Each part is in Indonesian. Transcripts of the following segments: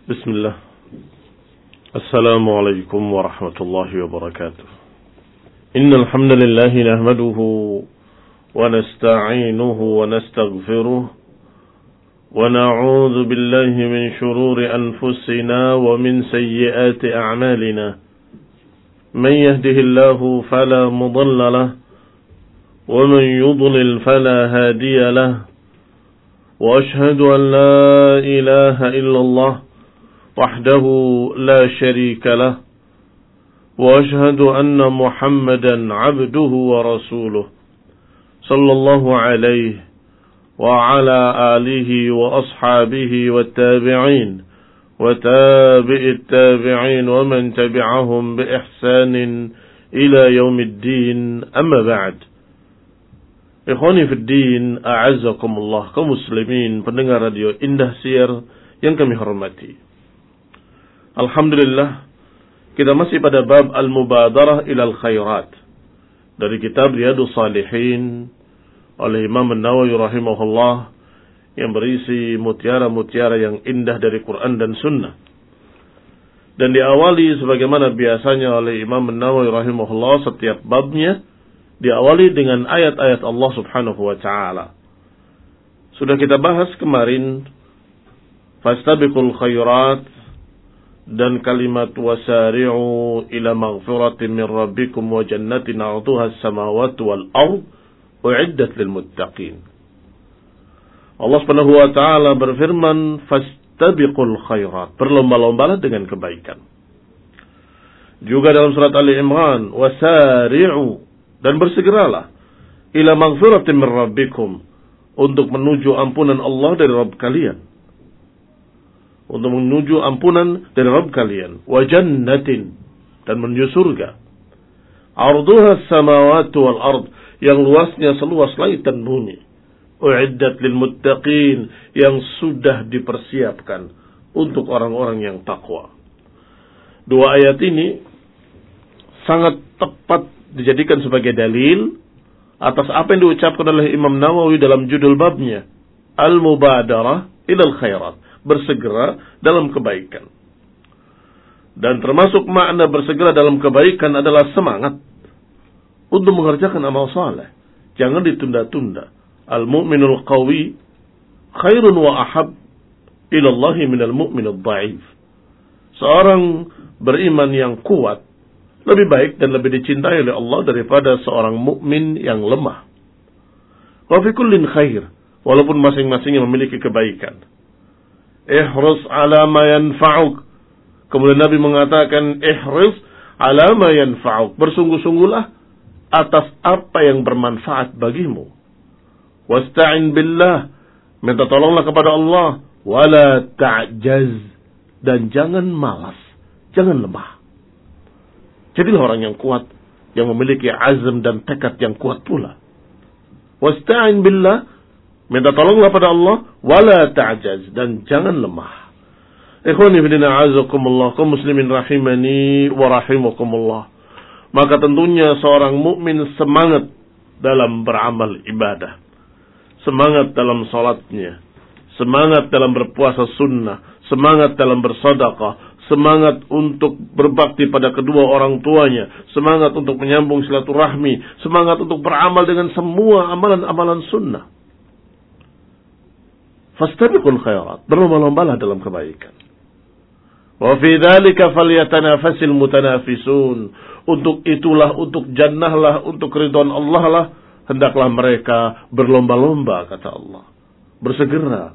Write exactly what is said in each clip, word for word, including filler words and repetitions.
بسم الله. السلام عليكم ورحمة الله وبركاته. إن الحمد لله نحمده ونستعينه ونستغفره ونعوذ بالله من شرور أنفسنا ومن سيئات أعمالنا. من يهده الله فلا مضل له ومن يضلل فلا هادي له. وأشهد أن لا إله إلا الله وحده لا شريك له. وأشهد أن محمدا عبده ورسوله صلى الله عليه وعلى آله وأصحابه والتابعين وتابع التابعين ومن تبعهم بإحسان إلى يوم الدين. أما بعد. Ikhwani fiddin, a'azzakumullah, kaum muslimin pendengar radio Indah Siar yang kami hormati. Alhamdulillah, kita masih pada bab al-mubadarah ilal khairat dari kitab Riyadhus Shalihin oleh Imam An-Nawawi rahimahullah, yang berisi mutiara-mutiara yang indah dari Quran dan Sunnah. Dan diawali sebagaimana biasanya oleh Imam An-Nawawi rahimahullah, setiap babnya diawali dengan ayat-ayat Allah subhanahu wa ta'ala. Sudah kita bahas kemarin fastabiqul khairat dan kalimat wasari'u ila maghfiratin min rabbikum wa jannatin 'arduha as-samawati wal ard u'iddat lil muttaqin. Allah Subhanahu wa taala berfirman fastabiqul khairat, berlomba-lombalah dengan kebaikan. Juga dalam surat Ali Imran wasari'u, dan bersegeralah ila maghfiratin min rabbikum, untuk menuju ampunan Allah dari Rabb kalian. Untuk menuju ampunan dari Rabb kalian. Wa jannatin, dan menuju surga. Arduha as-samawati wal ard, yang luasnya seluas langit dan bumi. U'iddat lil muttaqin, yang sudah dipersiapkan untuk orang-orang yang takwa. Dua ayat ini sangat tepat dijadikan sebagai dalil atas apa yang diucapkan oleh Imam Nawawi dalam judul babnya, Al-Mubadarah ilal Khairat, bersegera dalam kebaikan. Dan termasuk makna bersegera dalam kebaikan adalah semangat untuk mengerjakan amal saleh. Jangan ditunda-tunda. Al-mu'minul qawi khairun wa ahab ilallahi minal mu'minul dha'if. Seorang beriman yang kuat lebih baik dan lebih dicintai oleh Allah daripada seorang mukmin yang lemah. Wa fi kullin khair, walaupun masing-masingnya memiliki kebaikan. Ihris ala ma yanfa'uk. Kemudian Nabi mengatakan ihris ala ma yanfa'uk, bersungguh-sungguhlah atas apa yang bermanfaat bagimu. Wasta'in billah, minta tolonglah kepada Allah. Wala ta'jaz, dan jangan malas, jangan lemah. Jadilah orang yang kuat, yang memiliki azam dan tekad yang kuat pula. Wasta'in billah, minta tolonglah pada Allah. Wala ta'jaz, dan jangan lemah. Ikhwani fillah a'azakumullah, kaum muslimin rahimani wa rahimakumullah. Maka tentunya seorang mukmin semangat dalam beramal ibadah, semangat dalam salatnya, semangat dalam berpuasa sunnah, semangat dalam bersedekah, semangat untuk berbakti pada kedua orang tuanya, semangat untuk menyambung silaturahmi, semangat untuk beramal dengan semua amalan-amalan sunnah. Fastabiqul khairat, berlomba-lombalah dalam kebaikan. Wa fi dzalika falyatanafasil mutanafisun. Untuk itulah, untuk jannahlah, untuk ridwan Allah lah, hendaklah mereka berlomba-lomba, kata Allah. Bersegera.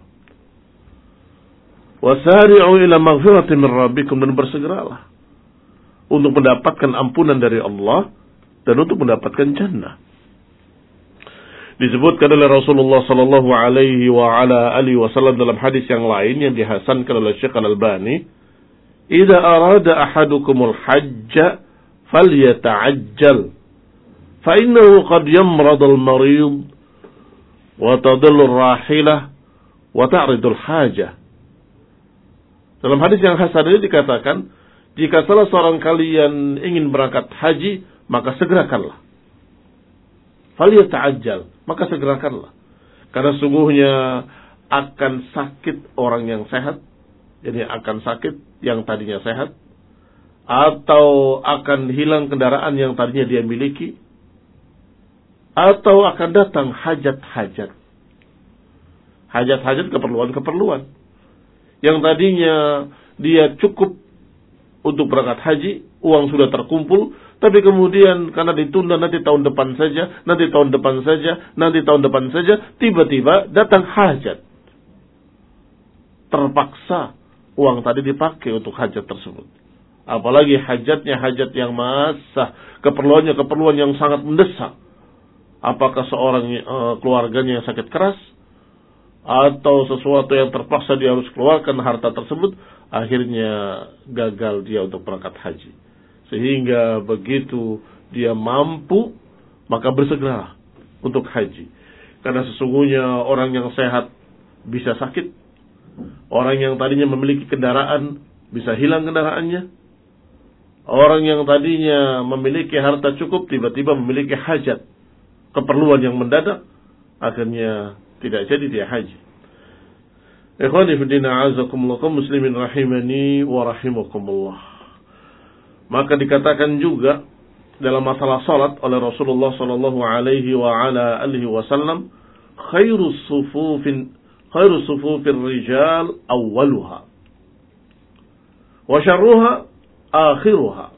Wasari'u ila maghfiratin min rabbikum, dan bersegeralah untuk mendapatkan ampunan dari Allah dan untuk mendapatkan jannah. Disebutkan oleh Rasulullah sallallahu alaihi wa ala alihi wasallam dalam hadis yang lain yang dihasankan oleh Syekh Al-Albani, "Idza arada ahadukumul hajja falyata'ajjal, fa innahu qad yamrad al-marid wa tadillu ar-rahilah wa ta'ridu al-hajah." Dalam hadis yang hasan ini dikatakan, jika salah seorang kalian ingin berangkat haji, maka segerakanlah. Falyata'ajjal, maka segerakanlah. Karena sungguhnya akan sakit orang yang sehat Jadi akan sakit yang tadinya sehat, atau akan hilang kendaraan yang tadinya dia miliki, atau akan datang hajat-hajat. Hajat-hajat, keperluan-keperluan. Yang tadinya dia cukup untuk berangkat haji, uang sudah terkumpul, tapi kemudian karena ditunda nanti tahun depan saja, nanti tahun depan saja, nanti tahun depan saja, tiba-tiba datang hajat. Terpaksa uang tadi dipakai untuk hajat tersebut. Apalagi hajatnya hajat yang massah, keperluannya keperluan yang sangat mendesak. Apakah seorang uh, keluarganya yang sakit keras, atau sesuatu yang terpaksa dia harus keluarkan harta tersebut, akhirnya gagal dia untuk berangkat haji. Sehingga begitu dia mampu, maka bersegera untuk haji. Karena sesungguhnya orang yang sehat bisa sakit, orang yang tadinya memiliki kendaraan bisa hilang kendaraannya, orang yang tadinya memiliki harta cukup tiba-tiba memiliki hajat, keperluan yang mendadak, akhirnya tidak jadi dia haji. Ikhwani fillah, a'azakumullah, muslimin rahimani wa rahimakumullah. Maka dikatakan juga dalam masalah salat oleh Rasulullah sallallahu alaihi wa ala alihi wasallam, khairus sufufin khairus sufufir rijal awwaluha wa syarruha akhiruha.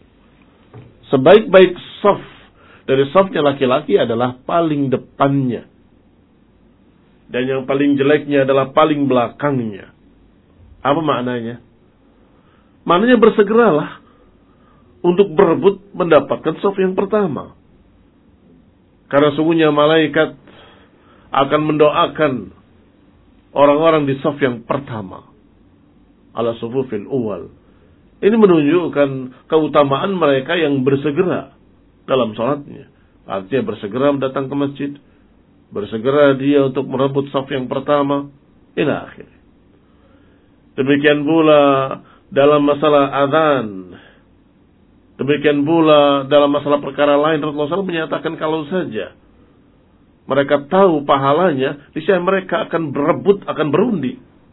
Sebaik-baik saf dari safnya laki-laki adalah paling depannya, dan yang paling jeleknya adalah paling belakangnya. Apa maknanya? Maknanya bersegeralah untuk berebut mendapatkan saf yang pertama. Karena sungguhnya malaikat akan mendoakan orang-orang di saf yang pertama. Ala sufufil awal. Ini menunjukkan keutamaan mereka yang bersegera dalam salatnya. Artinya bersegera datang ke masjid, bersegera dia untuk merebut saf yang pertama, ila akhir. Demikian pula dalam masalah azan. Demikian pula dalam masalah perkara lain, Rasulullah shallallahu alaihi wasallam menyatakan kalau saja mereka tahu pahalanya, niscaya mereka akan berebut, akan berundi.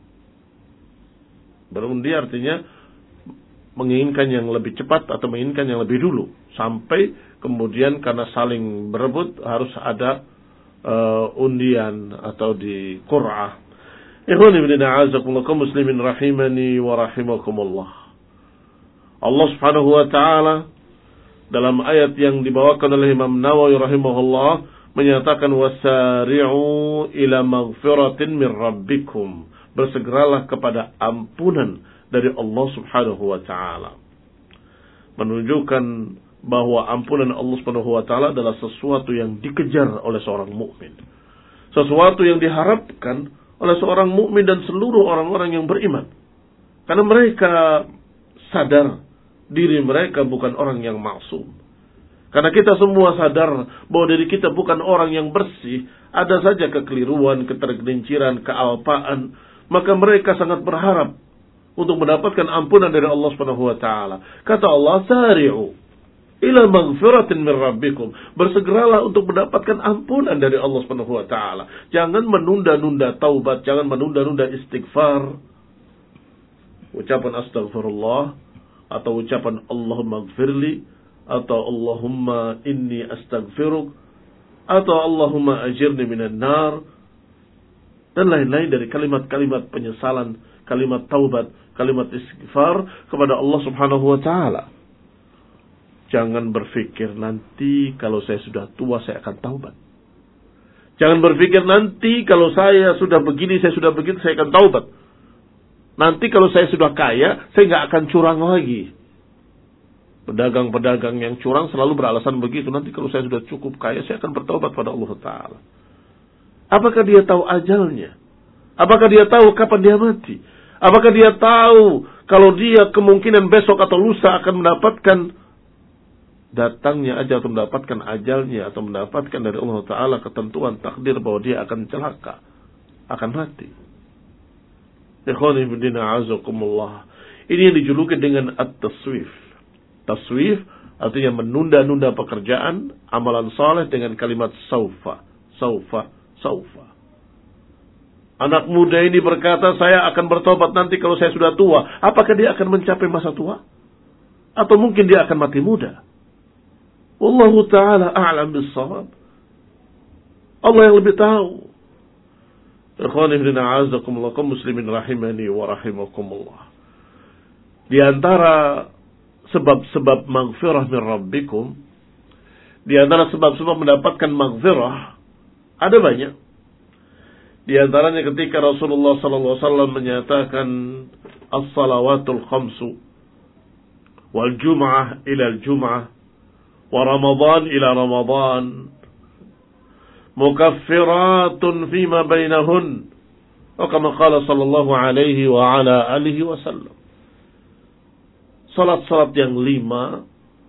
Berundi artinya menginginkan yang lebih cepat atau menginginkan yang lebih dulu, sampai kemudian karena saling berebut harus ada uh, undian atau di qur'ah. Ikhwani fillah, a'azakumullah, muslimin rahimani wa rahimakumullah. Allah Subhanahu wa taala dalam ayat yang dibawakan oleh Imam Nawawi rahimahullah menyatakan, wasari'u ila maghfiratin min rabbikum, bersegeralah kepada ampunan dari Allah Subhanahu wa taala. Menunjukkan bahwa ampunan Allah Subhanahu wa taala adalah sesuatu yang dikejar oleh seorang mukmin. Sesuatu yang diharapkan oleh seorang mukmin dan seluruh orang-orang yang beriman. Karena mereka sadar diri mereka bukan orang yang maksum. Karena kita semua sadar bahwa diri kita bukan orang yang bersih, ada saja kekeliruan, ketergelinciran, kealpaan, maka mereka sangat berharap untuk mendapatkan ampunan dari Allah Subhanahu wa taala. Kata Allah, sari'u ila maghfiratin min rabbikum, bersegeralah untuk mendapatkan ampunan dari Allah Subhanahu wa taala. Jangan menunda-nunda taubat, jangan menunda-nunda istighfar. Ucapan astagfirullah atau ucapan Allahumma gfirli atau Allahumma inni astaghfiruk atau Allahumma ajirni minan nar dan lain-lain dari kalimat-kalimat penyesalan, kalimat taubat, kalimat istighfar kepada Allah Subhanahu wa taala. Jangan berpikir nanti kalau saya sudah tua saya akan taubat. Jangan berpikir nanti kalau saya sudah begini, saya sudah begitu, saya akan taubat. Nanti kalau saya sudah kaya, saya nggak akan curang lagi. Pedagang-pedagang yang curang selalu beralasan begitu. Nanti kalau saya sudah cukup kaya, saya akan bertaubat pada Allah Ta'ala. Apakah dia tahu ajalnya? Apakah dia tahu kapan dia mati? Apakah dia tahu kalau dia kemungkinan besok atau lusa akan mendapatkan datangnya ajal atau mendapatkan ajalnya atau mendapatkan dari Allah Ta'ala ketentuan takdir bahwa dia akan celaka, akan mati. Ikhwani fillah, a'azakumullah. Ini yang dijuluki dengan at-taswif. Taswif artinya menunda-nunda pekerjaan, amalan saleh dengan kalimat saufa, saufa, saufa. Anak muda ini berkata, saya akan bertobat nanti kalau saya sudah tua. Apakah dia akan mencapai masa tua? Atau mungkin dia akan mati muda? Wallahu ta'ala a'lam bis-shawab. Allah yang lebih tahu. Ikhwani fillah, a'azzakumullah, kaum muslimin rahimani wa rahimakumullah. Di antara sebab-sebab maghfirah min rabbikum, di antara sebab-sebab mendapatkan maghfirah, ada banyak. Di antaranya ketika Rasulullah sallallahu alaihi wasallam menyatakan as-salawatul khamsu wal jum'ah ila al-jum'ah wa ramadan ila ramadan mukaffiratun fima bainahun, wa kama qala sallallahu alaihi wa ala alihi wasallam. Salat-salat yang lima,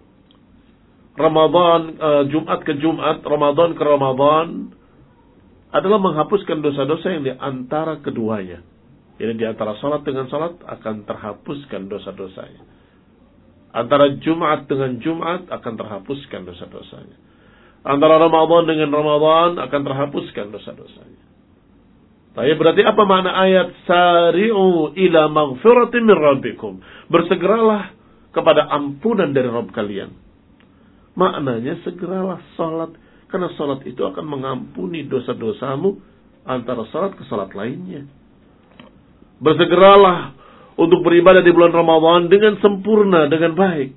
Ramadan, uh, Jumat ke Jumat, Ramadan ke Ramadan, adalah menghapuskan dosa-dosa yang di antara keduanya. Jadi di antara salat dengan salat akan terhapuskan dosa-dosanya. Antara Jumat dengan Jumat akan terhapuskan dosa-dosanya. Antara Ramadan dengan Ramadan akan terhapuskan dosa-dosanya. Tapi berarti apa makna ayat sari'u ila maghfiratin min rabbikum? Bersegeralah kepada ampunan dari Rabb kalian. Maknanya segeralah salat, karena salat itu akan mengampuni dosa-dosamu antara salat ke salat lainnya. Bersegeralah untuk beribadah di bulan Ramadan dengan sempurna, dengan baik.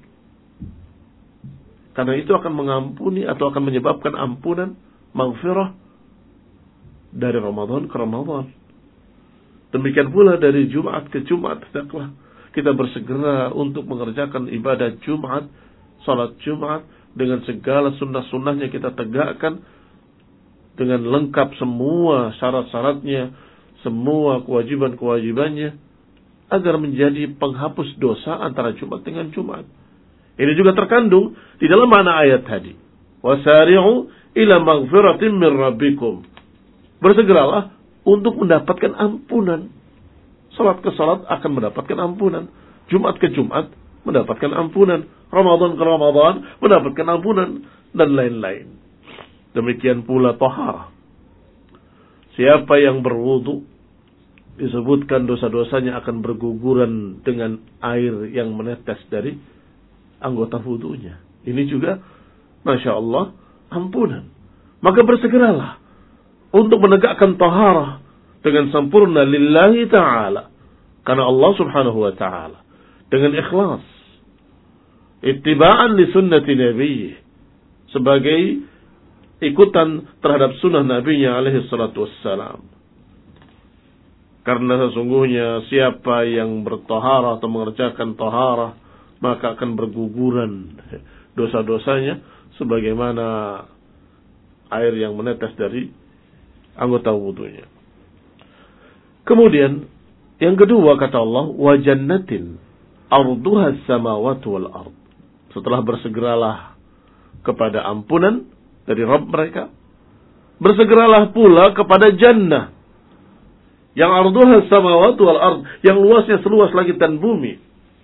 Karena itu akan mengampuni atau akan menyebabkan ampunan, maghfirah dari Ramadan ke Ramadan. Demikian pula dari Jumat ke Jumat, hendaklah kita bersegera untuk mengerjakan ibadah Jumat, salat Jumat, dengan segala sunnah-sunnahnya kita tegakkan, dengan lengkap semua syarat-syaratnya, semua kewajiban-kewajibannya, agar menjadi penghapus dosa antara Jumat dengan Jumat. Ini juga terkandung di dalam makna ayat tadi. Wasari'u ila maghfiratin min rabbikum. Bersegeralah untuk mendapatkan ampunan. Salat ke salat akan mendapatkan ampunan. Jumat ke Jumat mendapatkan ampunan. Ramadan ke Ramadan mendapatkan ampunan. Dan lain-lain. Demikian pula taharah. Siapa yang berwudu, disebutkan dosa-dosanya akan berguguran dengan air yang menetes dari anggota wudunya. Ini juga, Masya Allah, ampunan. Maka bersegeralah untuk menegakkan taharah dengan sempurna lillahi ta'ala. Karena Allah subhanahu wa ta'ala. Dengan ikhlas. Ittiba'an li sunnati nabiyyi. Sebagai ikutan terhadap sunnah nabinya alaihi salatu wassalam. Karena sesungguhnya siapa yang bertaharah atau mengerjakan taharah, maka akan berguguran dosa-dosanya sebagaimana air yang menetes dari anggota wudunya. Kemudian yang kedua kata Allah, wa jannatin arduha as-samawati wal ard. Setelah bersegeralah kepada ampunan dari Rabb mereka, bersegeralah pula kepada jannah yang arduha as-samawati wal ard, yang luasnya seluas langit dan bumi.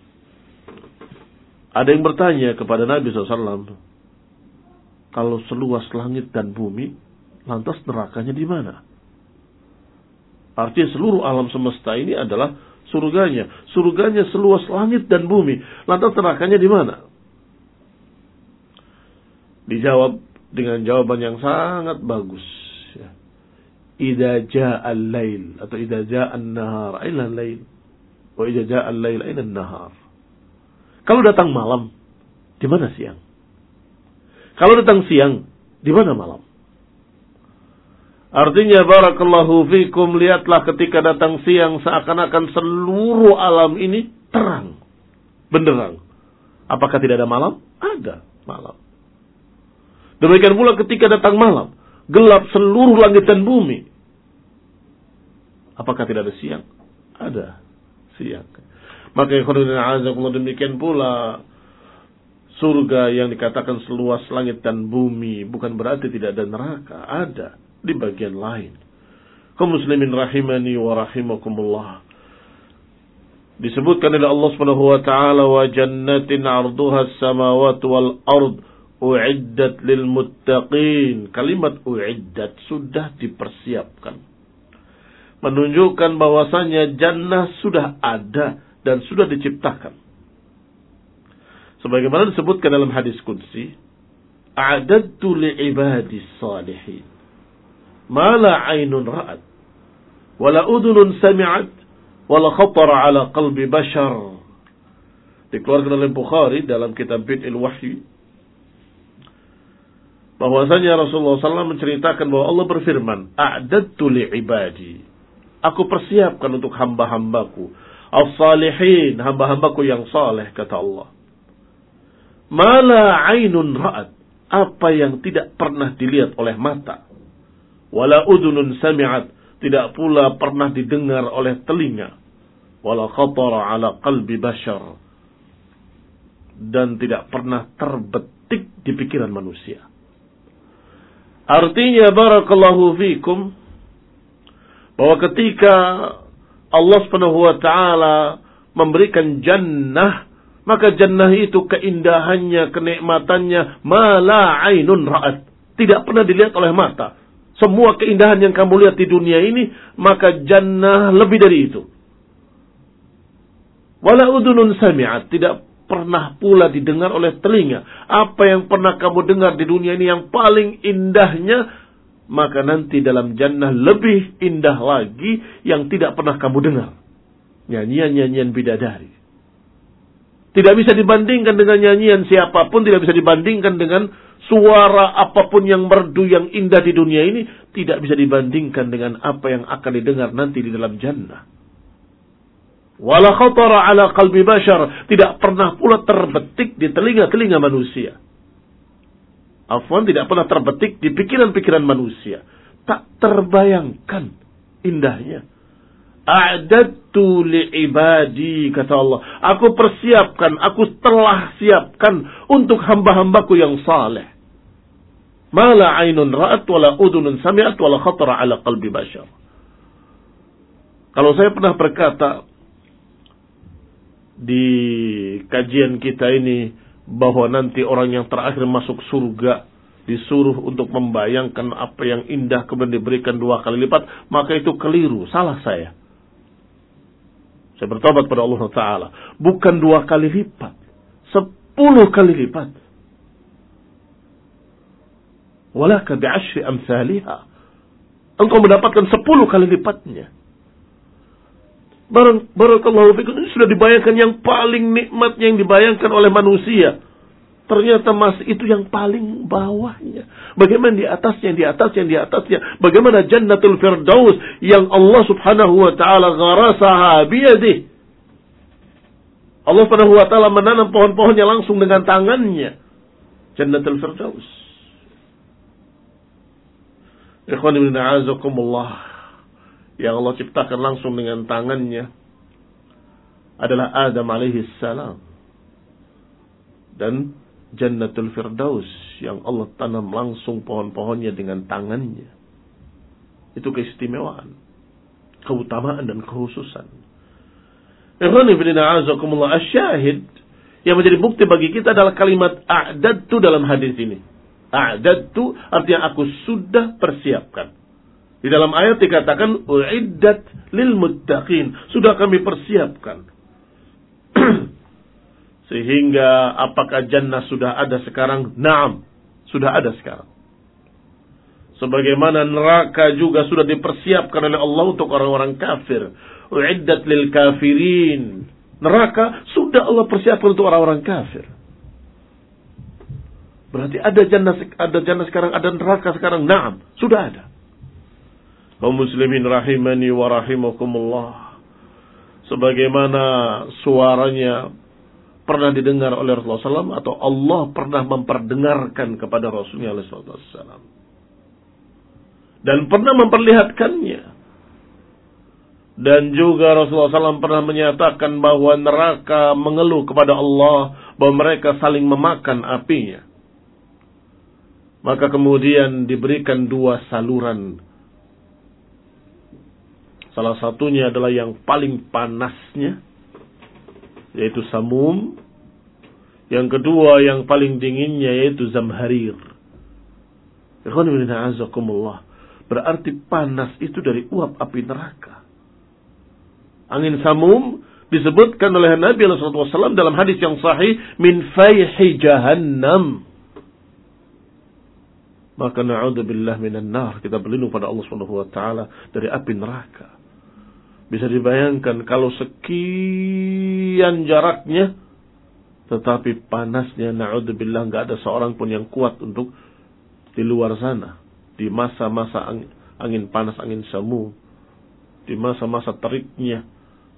Ada yang bertanya kepada Nabi shallallahu alaihi wasallam, kalau seluas langit dan bumi, lantas nerakanya di mana? Artinya seluruh alam semesta ini adalah surganya. Surganya seluas langit dan bumi. Lantas nerakanya di mana? Dijawab dengan jawaban yang sangat bagus. Idza jaa al-lail atau idza jaa an-nahar ila al-lail wa idza jaa al-lail ila an-nahar. Kalau datang malam, di mana siang? Kalau datang siang, di mana malam? Artinya barakallahu fikum, lihatlah ketika datang siang seakan-akan seluruh alam ini terang, benderang. Apakah tidak ada malam? Ada malam. Demikian pula ketika datang malam, gelap seluruh langit dan bumi. Apakah tidak ada siang? Ada siang. Maka demikian pula surga yang dikatakan seluas langit dan bumi bukan berarti tidak ada neraka, ada di bagian lain. Kaum muslimin rahimani wa rahimakumullah. Disebutkan oleh Allah Subhanahu wa taala, wa jannatin 'arduha as-samawati wal ard u'iddat lil muttaqin. Kalimat u'iddat sudah dipersiapkan. menunjukkan bahwasanya jannah sudah ada dan sudah diciptakan. Sebagaimana disebutkan dalam hadis qudsi, a'dadtu li'ibadis salihin ma la 'ainun ra'at wa la udhunun sami'at wa la khatara 'ala qalbi bashar. Dikeluarkan oleh Bukhari dalam kitab Bid'il Wahyi, bahwasanya Rasulullah sallallahu alaihi wasallam menceritakan bahwa Allah berfirman, a'dadtu li'ibadi, aku persiapkan untuk hamba-hambaku as-salihin, hamba-hambaku yang saleh, kata Allah. Ma la 'ainun ra'at, apa yang tidak pernah dilihat oleh mata. Wala udhunun sami'at, tidak pula pernah didengar oleh telinga. Wala khatara 'ala qalbi bashar, dan tidak pernah terbetik di pikiran manusia. Artinya, barakallahu fikum, bahwa ketika Allah Subhanahu wa taala memberikan jannah, maka jannah itu keindahannya, kenikmatannya, ma la 'ainun ra'at, tidak pernah dilihat oleh mata. Semua keindahan yang kamu lihat di dunia ini, maka jannah lebih dari itu. Wala udhunun sami'at, tidak pernah pula didengar oleh telinga. Apa yang pernah kamu dengar di dunia ini yang paling indahnya, maka nanti dalam jannah lebih indah lagi yang tidak pernah kamu dengar. Nyanyian-nyanyian bidadari. Tidak bisa dibandingkan dengan nyanyian siapapun, tidak bisa dibandingkan dengan suara apapun yang merdu, yang indah di dunia ini, tidak bisa dibandingkan dengan apa yang akan didengar nanti di dalam jannah. Wala khatara 'ala qalbi bashar, tidak pernah pula terbetik di telinga-telinga manusia. Afwan, tidak pernah terbetik di pikiran-pikiran manusia. Tak terbayangkan indahnya. A'dadtu li'ibadi, kata Allah. Aku persiapkan, aku telah siapkan untuk hamba-hambaku yang saleh. Ma la 'ainun ra'at wa la udhunun sami'at wa la khatara 'ala qalbi bashar. Kalau saya pernah berkata di kajian kita ini bahwa nanti orang yang terakhir masuk surga disuruh untuk membayangkan apa yang indah kemudian diberikan dua kali lipat, maka itu keliru, salah saya. Saya bertobat pada Allah Ta'ala. Bukan dua kali lipat, sepuluh kali lipat. Walaka bi'ashri amthaliha, engkau mendapatkan sepuluh kali lipatnya. Barang, barakallahu fikum, ini sudah dibayangkan yang paling nikmat yang dibayangkan oleh manusia. Ternyata masih itu yang paling bawahnya. Bagaimana di atasnya, di atasnya, di atasnya. Bagaimana Jannatul Firdaus yang Allah Subhanahu wa taala gharasaha biyadih. Allah Subhanahu wa taala menanam pohon-pohonnya langsung dengan tangannya. Jannatul Firdaus. Ikhwan ibn a'azakumullah, yang Allah ciptakan langsung dengan tangannya adalah Adam alaihi salam. Dan Jannatul Firdaus yang Allah tanam langsung pohon-pohonnya dengan tangannya. Itu keistimewaan, keutamaan dan kekhususan. Ikhwan ibn a'azakumullah, asyahid yang menjadi bukti bagi kita adalah kalimat a'dadtu dalam hadis ini. A'dadtu artinya aku sudah persiapkan. Di dalam ayat dikatakan u'iddat lil muttaqin, sudah kami persiapkan. Sehingga apakah jannah sudah ada sekarang? Naam, sudah ada sekarang. Sebagaimana neraka juga sudah dipersiapkan oleh Allah untuk orang-orang kafir. U'iddat lil kafirin. Neraka sudah Allah persiapkan untuk orang-orang kafir. Berarti ada jannah, ada jannah sekarang, ada neraka sekarang. Naam, sudah ada. Kaum muslimin rahimani wa rahimakumullah. Sebagaimana suaranya pernah didengar oleh Rasulullah shallallahu alaihi wasallam, atau Allah pernah memperdengarkan kepada Rasulnya shallallahu alaihi wasallam, dan pernah memperlihatkannya. Dan juga Rasulullah shallallahu alaihi wasallam pernah menyatakan bahwa neraka mengeluh kepada Allah bahwa mereka saling memakan apinya. Maka kemudian diberikan dua saluran. Salah satunya adalah yang paling panasnya, yaitu samum. Yang kedua yang paling dinginnya, yaitu zamharir. Ikhwan fillah, azakumullah. Berarti panas itu dari uap api neraka. Angin samum disebutkan oleh Nabi shallallahu alaihi wasallam dalam hadis yang sahih, min fayhi jahannam. Maka na'udzubillah minan nar, kita berlindung pada Allah Subhanahu wa taala dari api neraka. Bisa dibayangkan kalau sekian jaraknya, tetapi panasnya, na'udzubillah, enggak ada seorang pun yang kuat untuk di luar sana, di masa-masa angin panas, angin samu, di masa-masa teriknya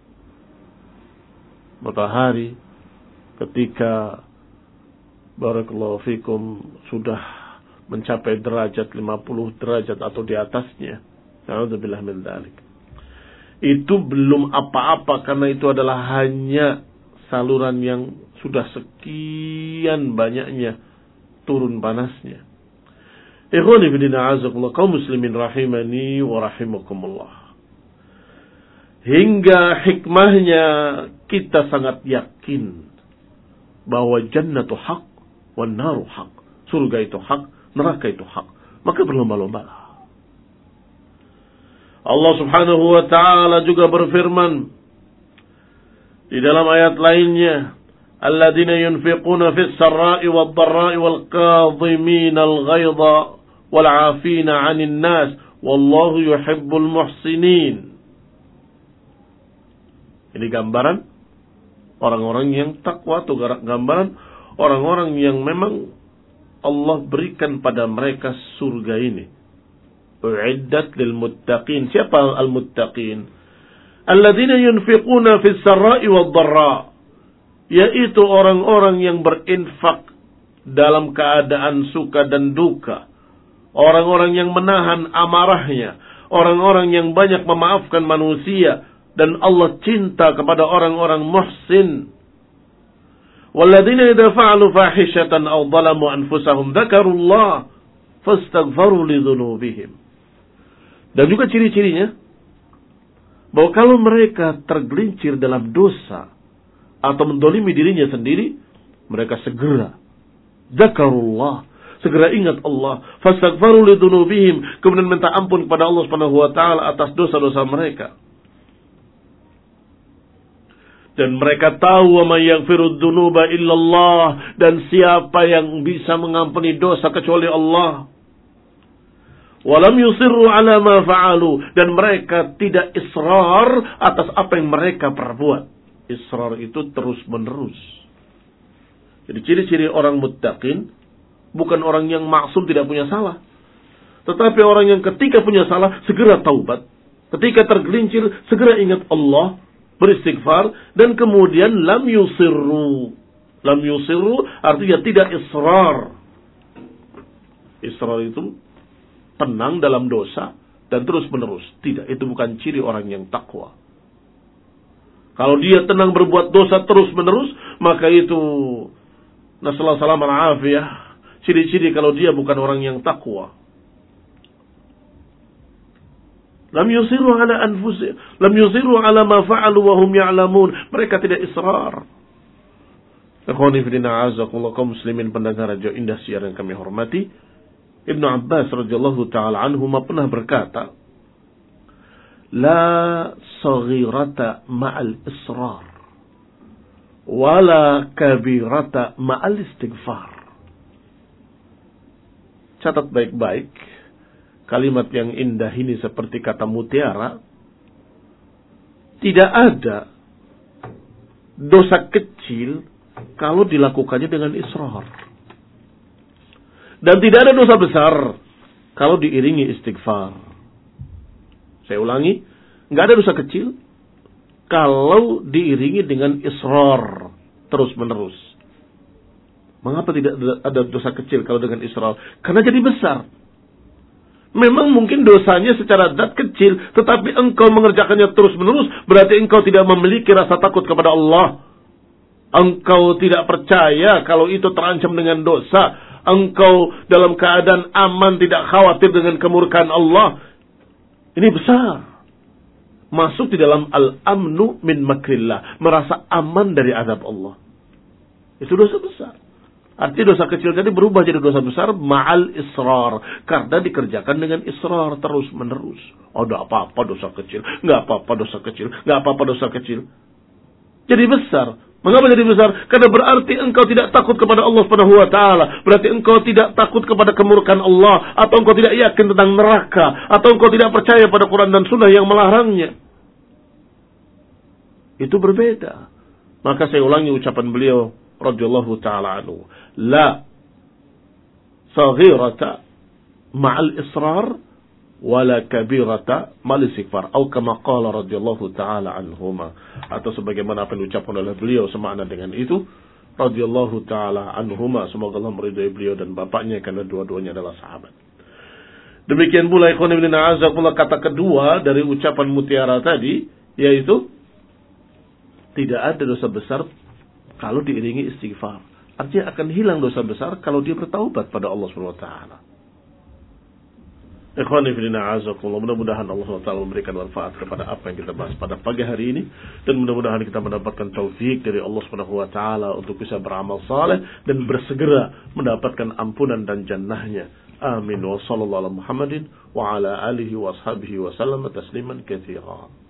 matahari, ketika barakallahu fikum sudah mencapai derajat lima puluh derajat atau di atasnya. Na'udzubillah min dzalik. Itu belum apa-apa, karena itu adalah hanya saluran yang sudah sekian banyaknya turun panasnya. Ikhwani fillah, a'azakumullah, kaum muslimin rahimani wa rahimakumullah. Hingga hikmahnya kita sangat yakin bahwa jannatu haq wan naru haq. Surga itu hak, neraka itu hak. Maka berlomba-lombalah. Allah Subhanahu wa taala juga berfirman di dalam ayat lainnya, alladzina yunfiquna fis sarra'i wad dharra'i wal kadhimina al ghaidha wal 'afina 'anil nas wallahu yuhibbul muhsinin. Ini gambaran orang-orang yang takwa, atau gambaran orang-orang yang memang Allah berikan pada mereka surga ini. U'iddat lil muttaqin. Siapa al-muttaqin? Alladzina yunfiquna fis sarra'i wad dharra, yaitu orang-orang yang berinfak dalam keadaan suka dan duka, orang-orang yang menahan amarahnya, orang-orang yang banyak memaafkan manusia, dan Allah cinta kepada orang-orang muhsin. Walladzina idza fa'alu fahishatan aw dhalamu anfusahum dzakarullah fastaghfaru lidzunubihim. Dan juga ciri-cirinya bahwa kalau mereka tergelincir dalam dosa atau mendolimi dirinya sendiri, mereka segera dzakarullah, segera ingat Allah, fastaghfaru lidzunubihim, kemudian minta ampun kepada Allah Subhanahu wa taala atas dosa-dosa mereka. Dan mereka tahu wa may yaghfirud dzunuba illallah, dan siapa yang bisa mengampuni dosa kecuali Allah. Walam yusirru ala ma fa'alu, dan mereka tidak israr atas apa yang mereka perbuat. Israr itu terus menerus. Jadi ciri-ciri orang muttaqin bukan orang yang maksum tidak punya salah, tetapi orang yang ketika punya salah segera taubat, ketika tergelincir segera ingat Allah, beristighfar, dan kemudian lam yusirru. Lam yusirru artinya tidak israr. Israr itu tenang dalam dosa dan terus menerus. Tidak, itu bukan ciri orang yang takwa. Kalau dia tenang berbuat dosa terus menerus, maka itu nasallahu salam al-afiyah, ciri-ciri kalau dia bukan orang yang takwa. Lam yusiru ala anfusihim, lam yusiru ala ma fa'alu wa hum ya'lamun. Mereka tidak israr. Ikhwani fillah, a'azakumullah, kaum muslimin pendengar radio Indah Siar yang kami hormati, Ibnu Abbas radhiyallahu taala anhuma pernah berkata, la saghirata ma'al israr wala kabirata ma'al istighfar. Catat baik-baik kalimat yang indah ini, seperti kata mutiara. Tidak ada dosa kecil kalau dilakukannya dengan israr, dan tidak ada dosa besar kalau diiringi istighfar. Saya ulangi, nggak ada dosa kecil kalau diiringi dengan israr terus menerus. Mengapa tidak ada dosa kecil kalau dengan israr? Karena jadi besar. Memang mungkin dosanya secara zat kecil, tetapi engkau mengerjakannya terus-menerus, berarti engkau tidak memiliki rasa takut kepada Allah. Engkau tidak percaya kalau itu terancam dengan dosa. Engkau dalam keadaan aman, tidak khawatir dengan kemurkaan Allah. Ini besar. Masuk di dalam al-amnu min makrillah, merasa aman dari azab Allah. Itu dosa besar. Artinya dosa kecil tadi berubah jadi dosa besar ma'al israr. Karena dikerjakan dengan israr terus menerus. Oh, enggak apa-apa dosa kecil. Enggak apa-apa dosa kecil. Enggak apa-apa dosa kecil. Jadi besar. Mengapa jadi besar? Karena berarti engkau tidak takut kepada Allah Subhanahu wa taala. Berarti engkau tidak takut kepada kemurkaan Allah, atau engkau tidak yakin tentang neraka, atau engkau tidak percaya pada Quran dan Sunnah yang melarangnya. Itu berbeda. Maka saya ulangi ucapan beliau radhiyallahu taala anhu, la saghirata ma'al israr wala kabirata mal istighfar, atau kama qala radhiyallahu taala anhuma, atau sebagaimana apa yang diucapkan oleh beliau semakna dengan itu radhiyallahu taala anhuma, semoga Allah meridai beliau dan bapaknya karena dua-duanya adalah sahabat. Demikian pula ikhwan fillah azakumullah, kata kedua dari ucapan mutiara tadi, yaitu tidak ada dosa besar kalau diiringi istighfar. Artinya akan hilang dosa besar kalau dia bertaubat pada Allah Subhanahu wa taala. Ikhwani fillah azakumullah, mudah-mudahan Allah Subhanahu wa taala memberikan manfaat kepada apa yang kita bahas pada pagi hari ini, dan mudah-mudahan kita mendapatkan taufik dari Allah Subhanahu wa taala untuk bisa beramal saleh dan bersegera mendapatkan ampunan dan jannahnya. Amin wa sallallahu ala Muhammadin wa ala alihi wa ashabihi wa sallam tasliman katsiran.